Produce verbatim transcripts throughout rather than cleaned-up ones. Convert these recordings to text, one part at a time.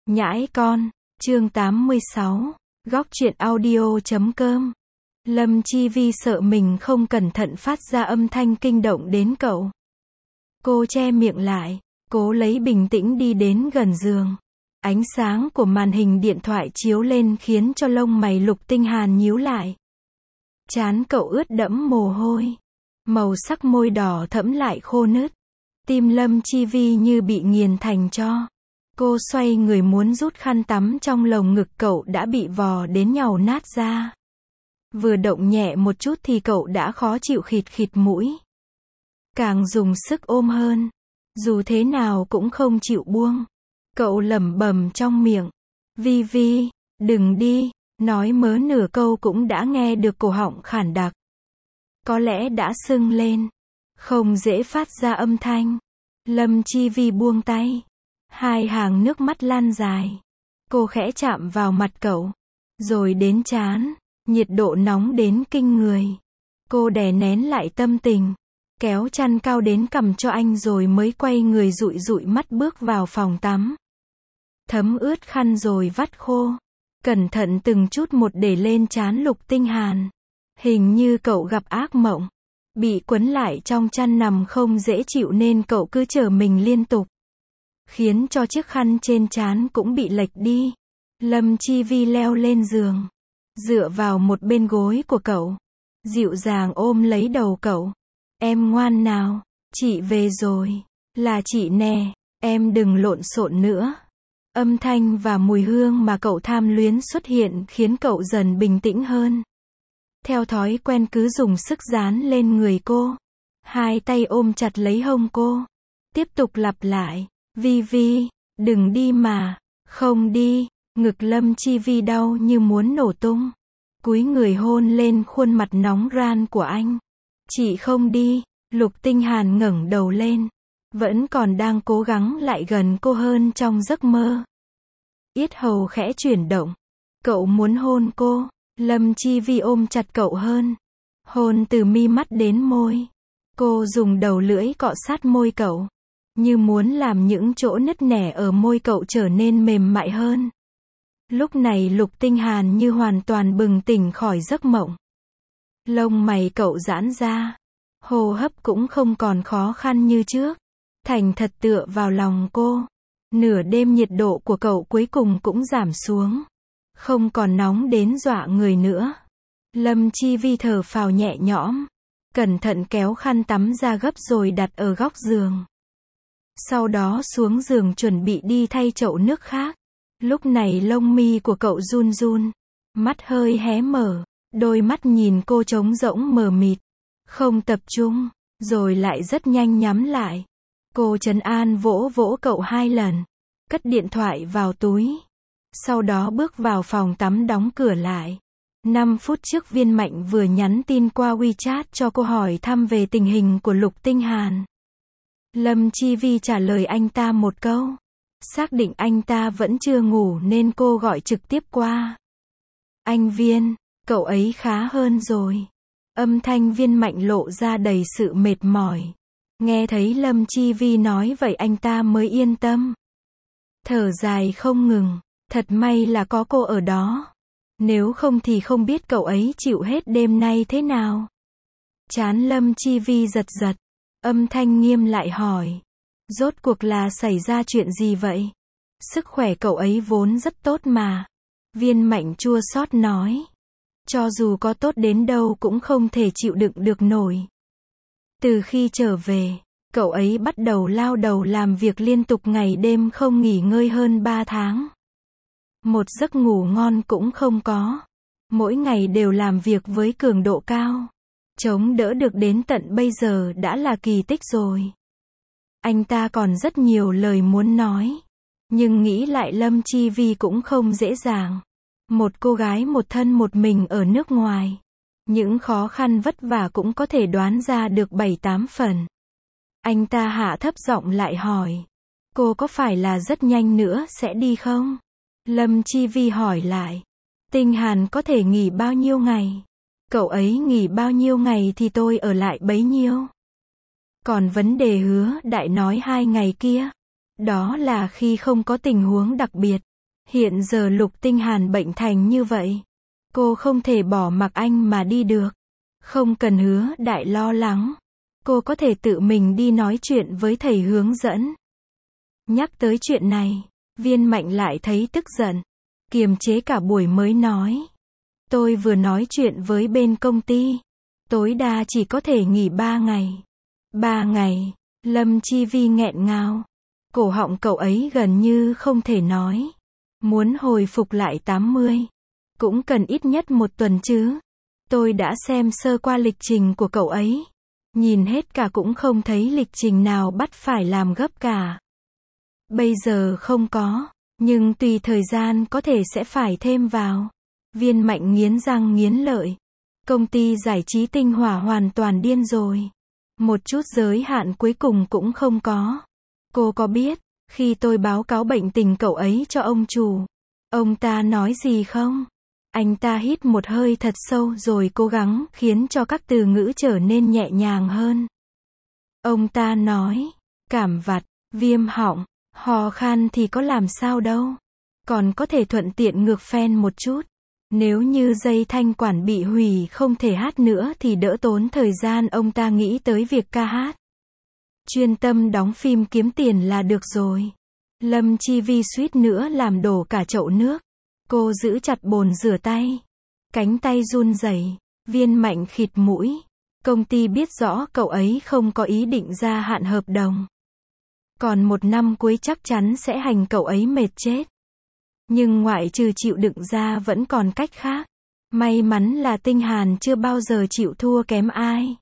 Nhãi con, chương tám mươi sáu, góc truyện audio chấm com. Lâm Chi Vi sợ mình không cẩn thận phát ra âm thanh kinh động đến cậu. Cô che miệng lại, cố lấy bình tĩnh đi đến gần giường. Ánh sáng của màn hình điện thoại chiếu lên khiến cho lông mày Lục Tinh Hàn nhíu lại. Trán cậu ướt đẫm mồ hôi. Màu sắc môi đỏ thẫm lại khô nứt. Tim Lâm Chi Vi như bị nghiền thành tro. Cô xoay người muốn rút khăn tắm trong lồng ngực cậu đã bị vò đến nhàu nát ra. Vừa động nhẹ một chút thì cậu đã khó chịu khịt khịt mũi. Càng dùng sức ôm hơn. Dù thế nào cũng không chịu buông. Cậu lẩm bẩm trong miệng. Vi Vi, đừng đi. Nói mớ nửa câu cũng đã nghe được cổ họng khản đặc. Có lẽ đã sưng lên. Không dễ phát ra âm thanh. Lâm Chi Vi buông tay. Hai hàng nước mắt lan dài. Cô khẽ chạm vào mặt cậu. Rồi đến trán. Nhiệt độ nóng đến kinh người. Cô đè nén lại tâm tình. Kéo chăn cao đến cằm cho anh rồi mới quay người dụi dụi mắt bước vào phòng tắm. Thấm ướt khăn rồi vắt khô. Cẩn thận từng chút một để lên trán Lục Tinh Hàn. Hình như cậu gặp ác mộng. Bị quấn lại trong chăn nằm không dễ chịu nên cậu cứ trở mình liên tục. Khiến cho chiếc khăn trên trán cũng bị lệch đi. Lâm Chi Vi leo lên giường. Dựa vào một bên gối của cậu. Dịu dàng ôm lấy đầu cậu. Em ngoan nào. Chị về rồi. Là chị nè. Em đừng lộn xộn nữa. Âm thanh và mùi hương mà cậu tham luyến xuất hiện khiến cậu dần bình tĩnh hơn. Theo thói quen cứ dùng sức dán lên người cô. Hai tay ôm chặt lấy hông cô. Tiếp tục lặp lại. Vi Vi, đừng đi mà. Không đi. Ngực Lâm Chi Vi đau như muốn nổ tung. Cúi người hôn lên khuôn mặt nóng ran của anh. Chị không đi. Lục Tinh Hàn ngẩng đầu lên. Vẫn còn đang cố gắng lại gần cô hơn trong giấc mơ. Yết hầu khẽ chuyển động. Cậu muốn hôn cô. Lâm Chi Vi ôm chặt cậu hơn. Hôn từ mi mắt đến môi. Cô dùng đầu lưỡi cọ sát môi cậu. Như muốn làm những chỗ nứt nẻ ở môi cậu trở nên mềm mại hơn. Lúc này Lục Tinh Hàn như hoàn toàn bừng tỉnh khỏi giấc mộng. Lông mày cậu giãn ra. Hô hấp cũng không còn khó khăn như trước. Thành thật tựa vào lòng cô. Nửa đêm nhiệt độ của cậu cuối cùng cũng giảm xuống. Không còn nóng đến dọa người nữa. Lâm Chi Vi thở phào nhẹ nhõm. Cẩn thận kéo khăn tắm ra gấp rồi đặt ở góc giường. Sau đó xuống giường chuẩn bị đi thay chậu nước khác. Lúc này lông mi của cậu run run. Mắt hơi hé mở. Đôi mắt nhìn cô trống rỗng mờ mịt. Không tập trung. Rồi lại rất nhanh nhắm lại. Cô trấn an vỗ vỗ cậu hai lần. Cất điện thoại vào túi. Sau đó bước vào phòng tắm đóng cửa lại. năm phút trước Viên Mạnh vừa nhắn tin qua WeChat cho cô hỏi thăm về tình hình của Lục Tinh Hàn. Lâm Chi Vi trả lời anh ta một câu. Xác định anh ta vẫn chưa ngủ nên cô gọi trực tiếp qua. Anh Viên, cậu ấy khá hơn rồi. Âm thanh Viên Mạnh lộ ra đầy sự mệt mỏi. Nghe thấy Lâm Chi Vi nói vậy anh ta mới yên tâm. Thở dài không ngừng. Thật may là có cô ở đó. Nếu không thì không biết cậu ấy chịu hết đêm nay thế nào. Trán Lâm Chi Vi giật giật. Âm thanh nghiêm lại hỏi. Rốt cuộc là xảy ra chuyện gì vậy? Sức khỏe cậu ấy vốn rất tốt mà. Viên Mạnh chua xót nói. Cho dù có tốt đến đâu cũng không thể chịu đựng được nổi. Từ khi trở về, cậu ấy bắt đầu lao đầu làm việc liên tục ngày đêm không nghỉ ngơi hơn ba tháng. Một giấc ngủ ngon cũng không có. Mỗi ngày đều làm việc với cường độ cao. Chống đỡ được đến tận bây giờ đã là kỳ tích rồi. Anh ta còn rất nhiều lời muốn nói. Nhưng nghĩ lại Lâm Chi Vi cũng không dễ dàng. Một cô gái một thân một mình ở nước ngoài. Những khó khăn vất vả cũng có thể đoán ra được bảy tám phần. Anh ta hạ thấp giọng lại hỏi. Cô có phải là rất nhanh nữa sẽ đi không? Lâm Chi Vi hỏi lại. Tinh Hàn có thể nghỉ bao nhiêu ngày? Cậu ấy nghỉ bao nhiêu ngày thì tôi ở lại bấy nhiêu. Còn vấn đề Hứa Đại nói hai ngày kia. Đó là khi không có tình huống đặc biệt. Hiện giờ Lục Tinh Hàn bệnh thành như vậy. Cô không thể bỏ mặc anh mà đi được. Không cần Hứa Đại lo lắng. Cô có thể tự mình đi nói chuyện với thầy hướng dẫn. Nhắc tới chuyện này, Viên Mạnh lại thấy tức giận. Kiềm chế cả buổi mới nói. Tôi vừa nói chuyện với bên công ty. Tối đa chỉ có thể nghỉ ba ngày. Ba ngày, Lâm Chi Vi nghẹn ngào. Cổ họng cậu ấy gần như không thể nói. Muốn hồi phục lại tám mươi. Cũng cần ít nhất một tuần chứ. Tôi đã xem sơ qua lịch trình của cậu ấy. Nhìn hết cả cũng không thấy lịch trình nào bắt phải làm gấp cả. Bây giờ không có, nhưng tùy thời gian có thể sẽ phải thêm vào. Viên Mạnh nghiến răng nghiến lợi. Công ty giải trí Tinh Hỏa hoàn toàn điên rồi. Một chút giới hạn cuối cùng cũng không có. Cô có biết, khi tôi báo cáo bệnh tình cậu ấy cho ông chủ, ông ta nói gì không? Anh ta hít một hơi thật sâu rồi cố gắng khiến cho các từ ngữ trở nên nhẹ nhàng hơn. Ông ta nói, cảm vặt, viêm họng, ho khan thì có làm sao đâu. Còn có thể thuận tiện ngược phen một chút. Nếu như dây thanh quản bị hủy không thể hát nữa thì đỡ tốn thời gian ông ta nghĩ tới việc ca hát. Chuyên tâm đóng phim kiếm tiền là được rồi. Lâm Chi Vi suýt nữa làm đổ cả chậu nước. Cô giữ chặt bồn rửa tay. Cánh tay run rẩy. Viên Mạnh khịt mũi. Công ty biết rõ cậu ấy không có ý định gia hạn hợp đồng. Còn một năm cuối chắc chắn sẽ hành cậu ấy mệt chết. Nhưng ngoại trừ chịu đựng ra vẫn còn cách khác. May mắn là Tinh Hàn chưa bao giờ chịu thua kém ai.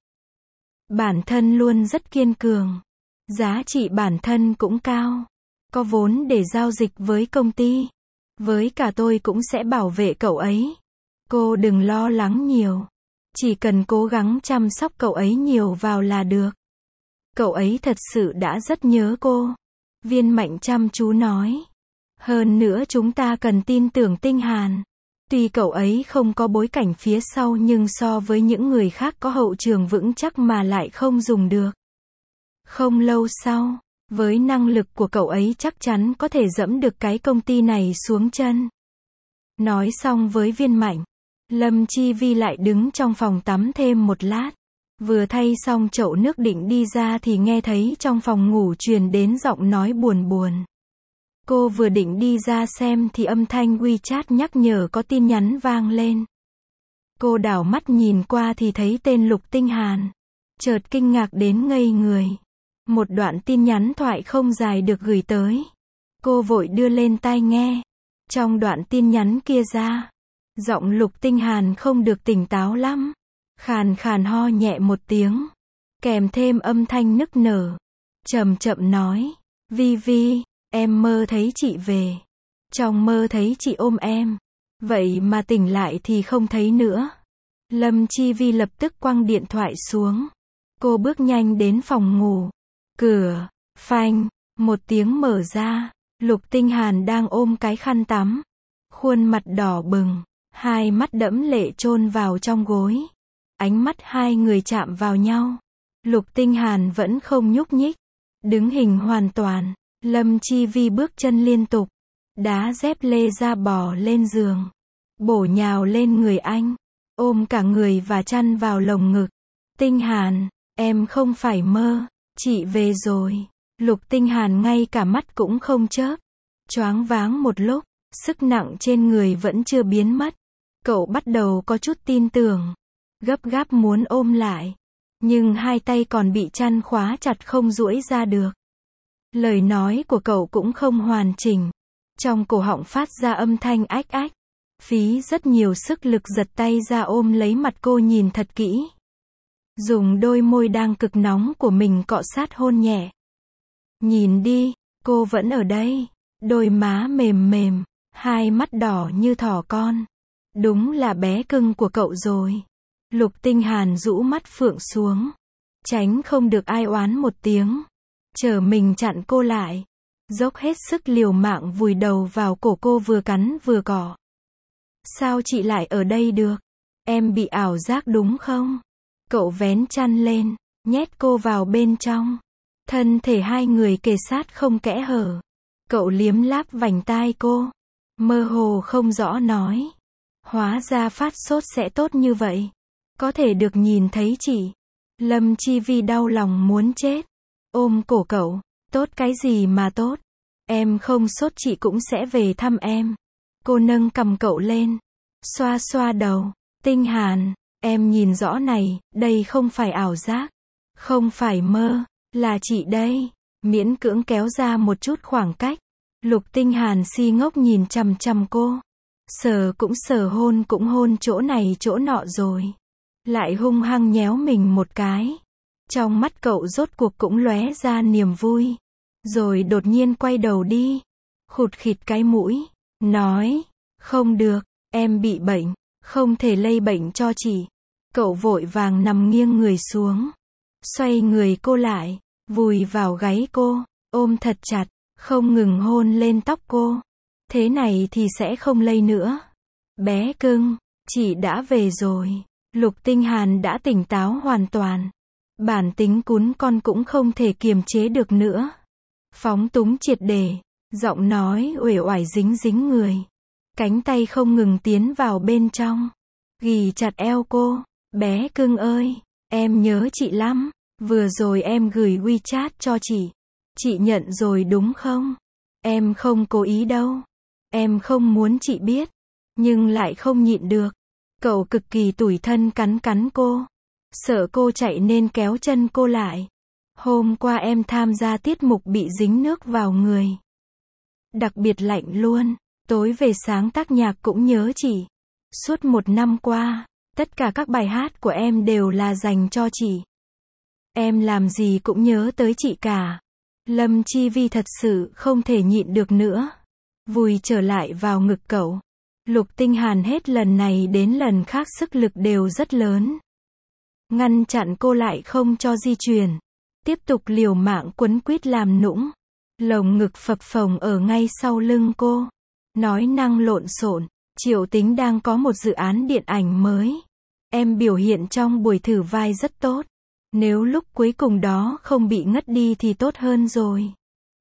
Bản thân luôn rất kiên cường. Giá trị bản thân cũng cao. Có vốn để giao dịch với công ty. Với cả tôi cũng sẽ bảo vệ cậu ấy. Cô đừng lo lắng nhiều. Chỉ cần cố gắng chăm sóc cậu ấy nhiều vào là được. Cậu ấy thật sự đã rất nhớ cô. Viên Mạnh chăm chú nói. Hơn nữa chúng ta cần tin tưởng Tinh Hàn. Tuy cậu ấy không có bối cảnh phía sau nhưng so với những người khác có hậu trường vững chắc mà lại không dùng được. Không lâu sau, với năng lực của cậu ấy chắc chắn có thể dẫm được cái công ty này xuống chân. Nói xong với Viên Mạnh, Lâm Chi Vi lại đứng trong phòng tắm thêm một lát. Vừa thay xong chậu nước định đi ra thì nghe thấy trong phòng ngủ truyền đến giọng nói buồn buồn. Cô vừa định đi ra xem thì âm thanh WeChat nhắc nhở có tin nhắn vang lên. Cô đảo mắt nhìn qua thì thấy tên Lục Tinh Hàn. Chợt kinh ngạc đến ngây người. Một đoạn tin nhắn thoại không dài được gửi tới. Cô vội đưa lên tai nghe. Trong đoạn tin nhắn kia ra, giọng Lục Tinh Hàn không được tỉnh táo lắm. Khàn khàn ho nhẹ một tiếng. Kèm thêm âm thanh nức nở. Chậm chậm nói. Vi Vi, em mơ thấy chị về. Trong mơ thấy chị ôm em. Vậy mà tỉnh lại thì không thấy nữa. Lâm Chi Vi lập tức quăng điện thoại xuống. Cô bước nhanh đến phòng ngủ. Cửa, phanh, một tiếng mở ra. Lục Tinh Hàn đang ôm cái khăn tắm. Khuôn mặt đỏ bừng. Hai mắt đẫm lệ chôn vào trong gối. Ánh mắt hai người chạm vào nhau. Lục Tinh Hàn vẫn không nhúc nhích. Đứng hình hoàn toàn. Lâm Chi Vi bước chân liên tục. Đá dép lê ra bò lên giường. Bổ nhào lên người anh. Ôm cả người và chăn vào lồng ngực. Tinh Hàn, em không phải mơ. Chị về rồi. Lục Tinh Hàn ngay cả mắt cũng không chớp. Choáng váng một lúc. Sức nặng trên người vẫn chưa biến mất. Cậu bắt đầu có chút tin tưởng. Gấp gáp muốn ôm lại. Nhưng hai tay còn bị chăn khóa chặt không duỗi ra được. Lời nói của cậu cũng không hoàn chỉnh. Trong cổ họng phát ra âm thanh ách ách. Phí rất nhiều sức lực giật tay ra ôm lấy mặt cô nhìn thật kỹ. Dùng đôi môi đang cực nóng của mình cọ sát hôn nhẹ. Nhìn đi, cô vẫn ở đây. Đôi má mềm mềm. Hai mắt đỏ như thỏ con. Đúng là bé cưng của cậu rồi. Lục Tinh Hàn rũ mắt phượng xuống. Tránh không được ai oán một tiếng. Chờ mình chặn cô lại. Dốc hết sức liều mạng vùi đầu vào cổ cô vừa cắn vừa cỏ. Sao chị lại ở đây được? Em bị ảo giác đúng không? Cậu vén chăn lên, nhét cô vào bên trong. Thân thể hai người kề sát không kẽ hở. Cậu liếm láp vành tai cô. Mơ hồ không rõ nói. Hóa ra phát sốt sẽ tốt như vậy. Có thể được nhìn thấy chị. Lâm Chi Vi đau lòng muốn chết. Ôm cổ cậu. Tốt cái gì mà tốt. Em không sốt chị cũng sẽ về thăm em. Cô nâng cầm cậu lên. Xoa xoa đầu. Tinh Hàn, em nhìn rõ này, đây không phải ảo giác. Không phải mơ, là chị đây. Miễn cưỡng kéo ra một chút khoảng cách. Lục Tinh Hàn si ngốc nhìn chằm chằm cô. Sờ cũng sờ hôn cũng hôn chỗ này chỗ nọ rồi. Lại hung hăng nhéo mình một cái. Trong mắt cậu rốt cuộc cũng lóe ra niềm vui. Rồi đột nhiên quay đầu đi. Khụt khịt cái mũi. Nói, không được, em bị bệnh. Không thể lây bệnh cho chị. Cậu vội vàng nằm nghiêng người xuống. Xoay người cô lại. Vùi vào gáy cô. Ôm thật chặt. Không ngừng hôn lên tóc cô. Thế này thì sẽ không lây nữa. Bé cưng, chị đã về rồi. Lục Tinh Hàn đã tỉnh táo hoàn toàn. Bản tính cún con cũng không thể kiềm chế được nữa. Phóng túng triệt để. Giọng nói uể oải dính dính người. Cánh tay không ngừng tiến vào bên trong. Ghì chặt eo cô. Bé cưng ơi, em nhớ chị lắm. Vừa rồi em gửi WeChat cho chị. Chị nhận rồi đúng không? Em không cố ý đâu. Em không muốn chị biết. Nhưng lại không nhịn được. Cậu cực kỳ tủi thân cắn cắn cô. Sợ cô chạy nên kéo chân cô lại. Hôm qua em tham gia tiết mục bị dính nước vào người. Đặc biệt lạnh luôn. Tối về sáng tác nhạc cũng nhớ chị. Suốt một năm qua, tất cả các bài hát của em đều là dành cho chị. Em làm gì cũng nhớ tới chị cả. Lâm Chi Vi thật sự không thể nhịn được nữa. Vùi trở lại vào ngực cậu. Lục Tinh Hàn hết lần này đến lần khác sức lực đều rất lớn. Ngăn chặn cô lại không cho di chuyển. Tiếp tục liều mạng quấn quýt làm nũng. Lồng ngực phập phồng ở ngay sau lưng cô. Nói năng lộn xộn. Triệu Tính đang có một dự án điện ảnh mới. Em biểu hiện trong buổi thử vai rất tốt. Nếu lúc cuối cùng đó không bị ngất đi thì tốt hơn rồi.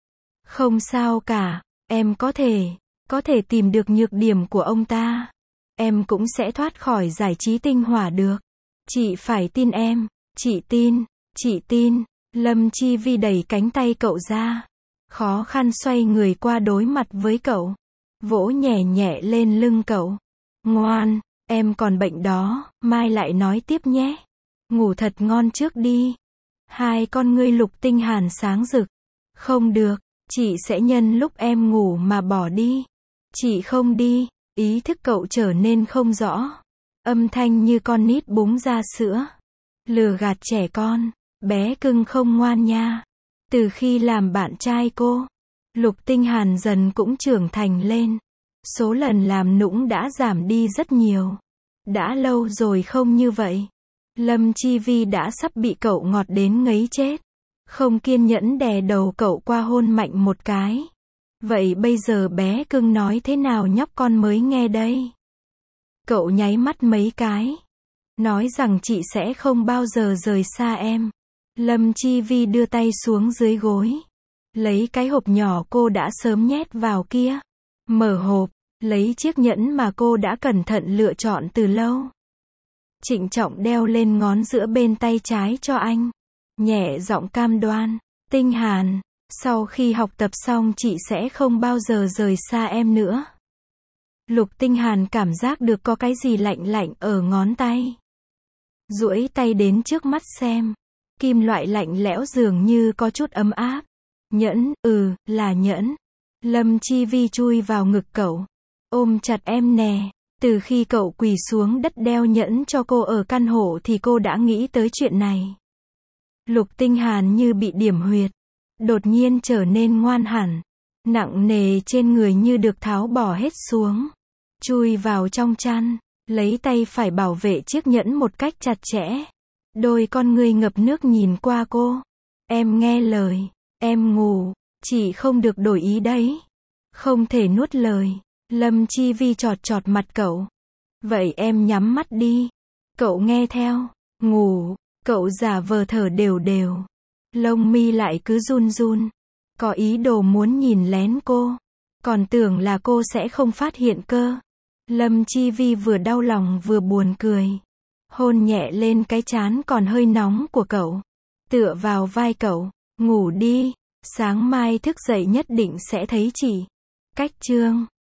Không sao cả, em có thể, có thể tìm được nhược điểm của ông ta. Em cũng sẽ thoát khỏi giải trí tinh hỏa được. Chị phải tin em, chị tin, chị tin. Lâm Chi Vi đẩy cánh tay cậu ra. Khó khăn xoay người qua đối mặt với cậu. Vỗ nhẹ nhẹ lên lưng cậu. Ngoan, em còn bệnh đó, mai lại nói tiếp nhé. Ngủ thật ngon trước đi. Hai con ngươi Lục Tinh Hàn sáng rực. Không được, chị sẽ nhân lúc em ngủ mà bỏ đi. Chị không đi. Ý thức cậu trở nên không rõ. Âm thanh như con nít búng ra sữa. Lừa gạt trẻ con. Bé cưng không ngoan nha. Từ khi làm bạn trai cô, Lục Tinh Hàn dần cũng trưởng thành lên. Số lần làm nũng đã giảm đi rất nhiều. Đã lâu rồi không như vậy. Lâm Chi Vi đã sắp bị cậu ngọt đến ngấy chết. Không kiên nhẫn đè đầu cậu qua hôn mạnh một cái. Vậy bây giờ bé cưng nói thế nào nhóc con mới nghe đây? Cậu nháy mắt mấy cái. Nói rằng chị sẽ không bao giờ rời xa em. Lâm Chi Vi đưa tay xuống dưới gối. Lấy cái hộp nhỏ cô đã sớm nhét vào kia. Mở hộp, lấy chiếc nhẫn mà cô đã cẩn thận lựa chọn từ lâu. Trịnh trọng đeo lên ngón giữa bên tay trái cho anh. Nhẹ giọng cam đoan. Tinh Hàn, sau khi học tập xong chị sẽ không bao giờ rời xa em nữa. Lục Tinh Hàn cảm giác được có cái gì lạnh lạnh ở ngón tay. Duỗi tay đến trước mắt xem. Kim loại lạnh lẽo dường như có chút ấm áp. Nhẫn, ừ, là nhẫn. Lâm Chi Vi chui vào ngực cậu. Ôm chặt em nè. Từ khi cậu quỳ xuống đất đeo nhẫn cho cô ở căn hộ thì cô đã nghĩ tới chuyện này. Lục Tinh Hàn như bị điểm huyệt. Đột nhiên trở nên ngoan hẳn. Nặng nề trên người như được tháo bỏ hết xuống. Chui vào trong chăn. Lấy tay phải bảo vệ chiếc nhẫn một cách chặt chẽ. Đôi con ngươi ngập nước nhìn qua cô. Em nghe lời. Em ngủ. Chị không được đổi ý đấy. Không thể nuốt lời. Lâm Chi Vi chọt chọt mặt cậu. Vậy em nhắm mắt đi. Cậu nghe theo. Ngủ. Cậu giả vờ thở đều đều. Lông mi lại cứ run run. Có ý đồ muốn nhìn lén cô. Còn tưởng là cô sẽ không phát hiện cơ. Lâm Chi Vi vừa đau lòng vừa buồn cười. Hôn nhẹ lên cái trán còn hơi nóng của cậu. Tựa vào vai cậu. Ngủ đi. Sáng mai thức dậy nhất định sẽ thấy chị. Cách chương